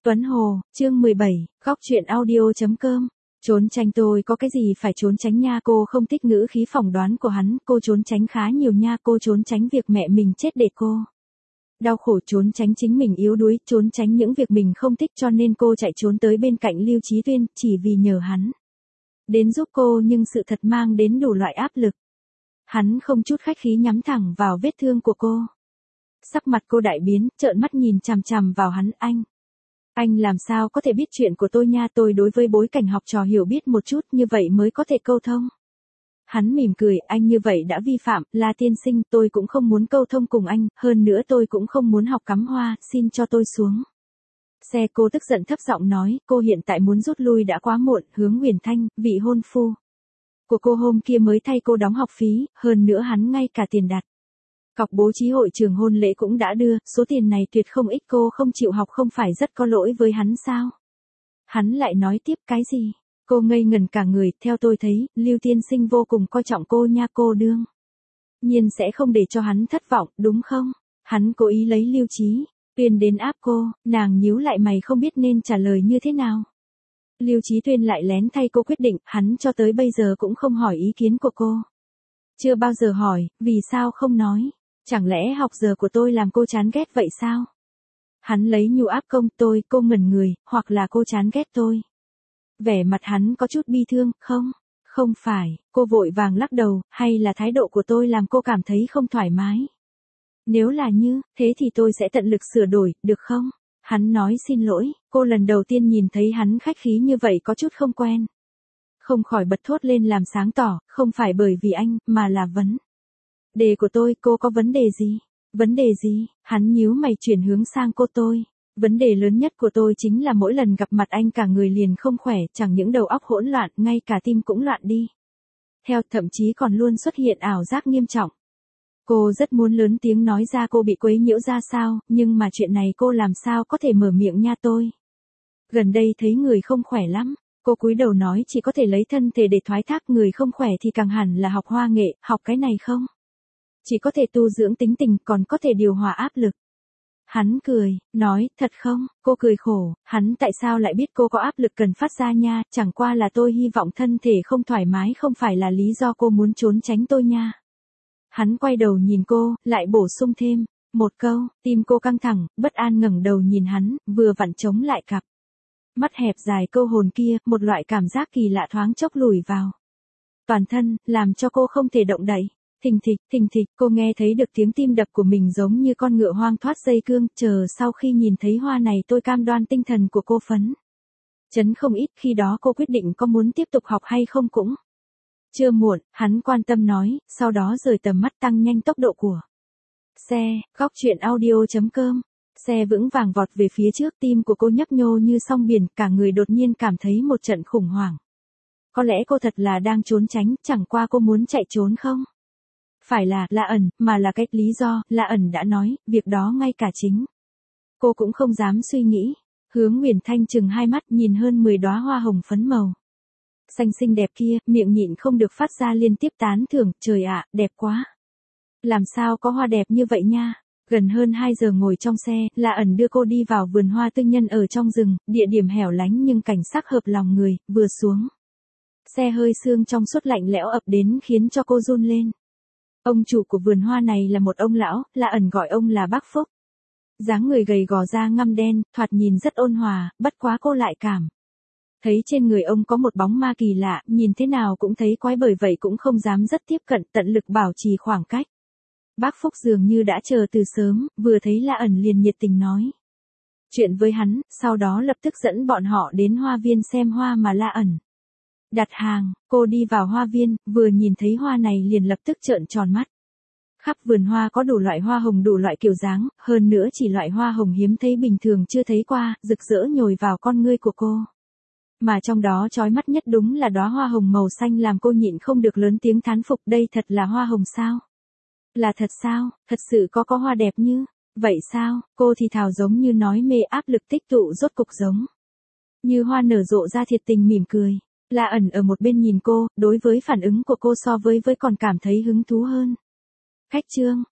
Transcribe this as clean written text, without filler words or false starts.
Tuấn Hồ, chương 17, góc truyện audio.com. Trốn tránh tôi có cái gì phải trốn tránh nha, cô không thích ngữ khí phỏng đoán của hắn, cô trốn tránh khá nhiều nha, cô trốn tránh việc mẹ mình chết để cô đau khổ, trốn tránh chính mình yếu đuối, trốn tránh những việc mình không thích, cho nên cô chạy trốn tới bên cạnh Lưu Chí Tuyên, chỉ vì nhờ hắn đến giúp cô, nhưng sự thật mang đến đủ loại áp lực. Hắn không chút khách khí nhắm thẳng vào vết thương của cô. Sắc mặt cô đại biến, trợn mắt nhìn chằm chằm vào hắn. Anh làm sao có thể biết chuyện của tôi nha, tôi đối với bối cảnh học trò hiểu biết một chút, như vậy mới có thể câu thông. Hắn mỉm cười, anh như vậy đã vi phạm, La tiên sinh, tôi cũng không muốn câu thông cùng anh, hơn nữa tôi cũng không muốn học cắm hoa, xin cho tôi xuống xe. Cô tức giận thấp giọng nói, cô hiện tại muốn rút lui đã quá muộn. Hướng Huyền Thanh, vị hôn phu của cô hôm kia mới thay cô đóng học phí, hơn nữa hắn ngay cả tiền đặt cọc bố trí hội trường hôn lễ cũng đã đưa, số tiền này tuyệt không ít, cô không chịu học không phải rất có lỗi với hắn sao? Hắn lại nói tiếp, cái gì? Cô ngây ngẩn cả người, theo tôi thấy, Lưu tiên sinh vô cùng coi trọng cô nha, cô đương nhiên sẽ không để cho hắn thất vọng, đúng không? Hắn cố ý lấy Lưu Chí Tuyên đến áp cô. Nàng nhíu lại mày không biết nên trả lời như thế nào. Lưu Chí Tuyên lại lén thay cô quyết định, hắn cho tới bây giờ cũng không hỏi ý kiến của cô. Chưa bao giờ hỏi, vì sao không nói? Chẳng lẽ học giờ của tôi làm cô chán ghét vậy sao? Hắn lấy nhu áp công tôi, cô ngẩn người, hoặc là cô chán ghét tôi. Vẻ mặt hắn có chút bi thương, không phải, cô vội vàng lắc đầu, hay là thái độ của tôi làm cô cảm thấy không thoải mái? Nếu là như thế thì tôi sẽ tận lực sửa đổi, được không? Hắn nói xin lỗi, cô lần đầu tiên nhìn thấy hắn khách khí như vậy có chút không quen. Không khỏi bật thốt lên làm sáng tỏ, không phải bởi vì anh, mà là vấn đề của tôi. Cô có vấn đề gì? Vấn đề gì? Hắn nhíu mày chuyển hướng sang cô. Tôi. Vấn đề lớn nhất của tôi chính là mỗi lần gặp mặt anh cả người liền không khỏe, chẳng những đầu óc hỗn loạn, ngay cả tim cũng loạn đi theo, thậm chí còn luôn xuất hiện ảo giác nghiêm trọng. Cô rất muốn lớn tiếng nói ra cô bị quấy nhiễu ra sao, nhưng mà chuyện này cô làm sao có thể mở miệng nha. Tôi gần đây thấy người không khỏe lắm. Cô cúi đầu nói, chỉ có thể lấy thân thể để thoái thác, người không khỏe thì càng hẳn là học hoa nghệ, học cái này không? Chỉ có thể tu dưỡng tính tình, còn có thể điều hòa áp lực. Hắn cười, nói, thật không? Cô cười khổ, hắn tại sao lại biết cô có áp lực cần phát ra nha, chẳng qua là tôi hy vọng thân thể không thoải mái không phải là lý do cô muốn trốn tránh tôi nha. Hắn quay đầu nhìn cô, lại bổ sung thêm một câu, tim cô căng thẳng, bất an ngẩng đầu nhìn hắn, vừa vặn chống lại cặp mắt hẹp dài câu hồn kia, một loại cảm giác kỳ lạ thoáng chốc lùi vào toàn thân, làm cho cô không thể động đậy. Thình thịch, cô nghe thấy được tiếng tim đập của mình giống như con ngựa hoang thoát dây cương, sau khi nhìn thấy hoa này tôi cam đoan tinh thần của cô phấn chấn không ít, khi đó cô quyết định có muốn tiếp tục học hay không cũng chưa muộn. Hắn quan tâm nói, sau đó rời tầm mắt tăng nhanh tốc độ của xe. Góc truyện audio.com. Xe vững vàng vọt về phía trước, tim của cô nhấp nhô như sóng biển, cả người đột nhiên cảm thấy một trận khủng hoảng. Có lẽ cô thật là đang trốn tránh, chẳng qua cô muốn chạy trốn không phải là La ẩn, mà là cái lý do. La ẩn đã nói, việc đó ngay cả chính cô cũng không dám suy nghĩ. Hướng Huyền Thanh chừng hai mắt nhìn hơn 10 đóa hoa hồng phấn màu xanh xinh đẹp kia, miệng nhịn không được phát ra liên tiếp tán thưởng, trời ạ, đẹp quá. Làm sao có hoa đẹp như vậy nha. Gần hơn 2 giờ ngồi trong xe, La ẩn đưa cô đi vào vườn hoa tư nhân ở trong rừng, địa điểm hẻo lánh nhưng cảnh sắc hợp lòng người. Vừa xuống xe, hơi sương trong suốt lạnh lẽo ập đến khiến cho cô run lên. Ông chủ của vườn hoa này là một ông lão, La ẩn gọi ông là bác Phúc. Dáng người gầy gò, da ngăm đen, thoạt nhìn rất ôn hòa, bất quá cô lại cảm thấy trên người ông có một bóng ma kỳ lạ, nhìn thế nào cũng thấy quái, bởi vậy cũng không dám rất tiếp cận, tận lực bảo trì khoảng cách. Bác Phúc dường như đã chờ từ sớm, vừa thấy La ẩn liền nhiệt tình nói chuyện với hắn, sau đó lập tức dẫn bọn họ đến hoa viên xem hoa mà La ẩn đặt hàng. Cô đi vào hoa viên, vừa nhìn thấy hoa này liền lập tức trợn tròn mắt. Khắp vườn hoa có đủ loại hoa hồng, đủ loại kiểu dáng, hơn nữa chỉ loại hoa hồng hiếm thấy bình thường chưa thấy qua, rực rỡ nhồi vào con ngươi của cô. Mà trong đó chói mắt nhất đúng là đóa hoa hồng màu xanh, làm cô nhịn không được lớn tiếng thán phục, đây thật là hoa hồng sao? Là thật sao? Thật sự có hoa đẹp như vậy sao? Cô thì thào giống như nói mê, áp lực tích tụ rốt cục giống như hoa nở rộ ra, thiệt tình mỉm cười. La ẩn ở một bên nhìn cô, đối với phản ứng của cô so với còn cảm thấy hứng thú hơn. Khách trương,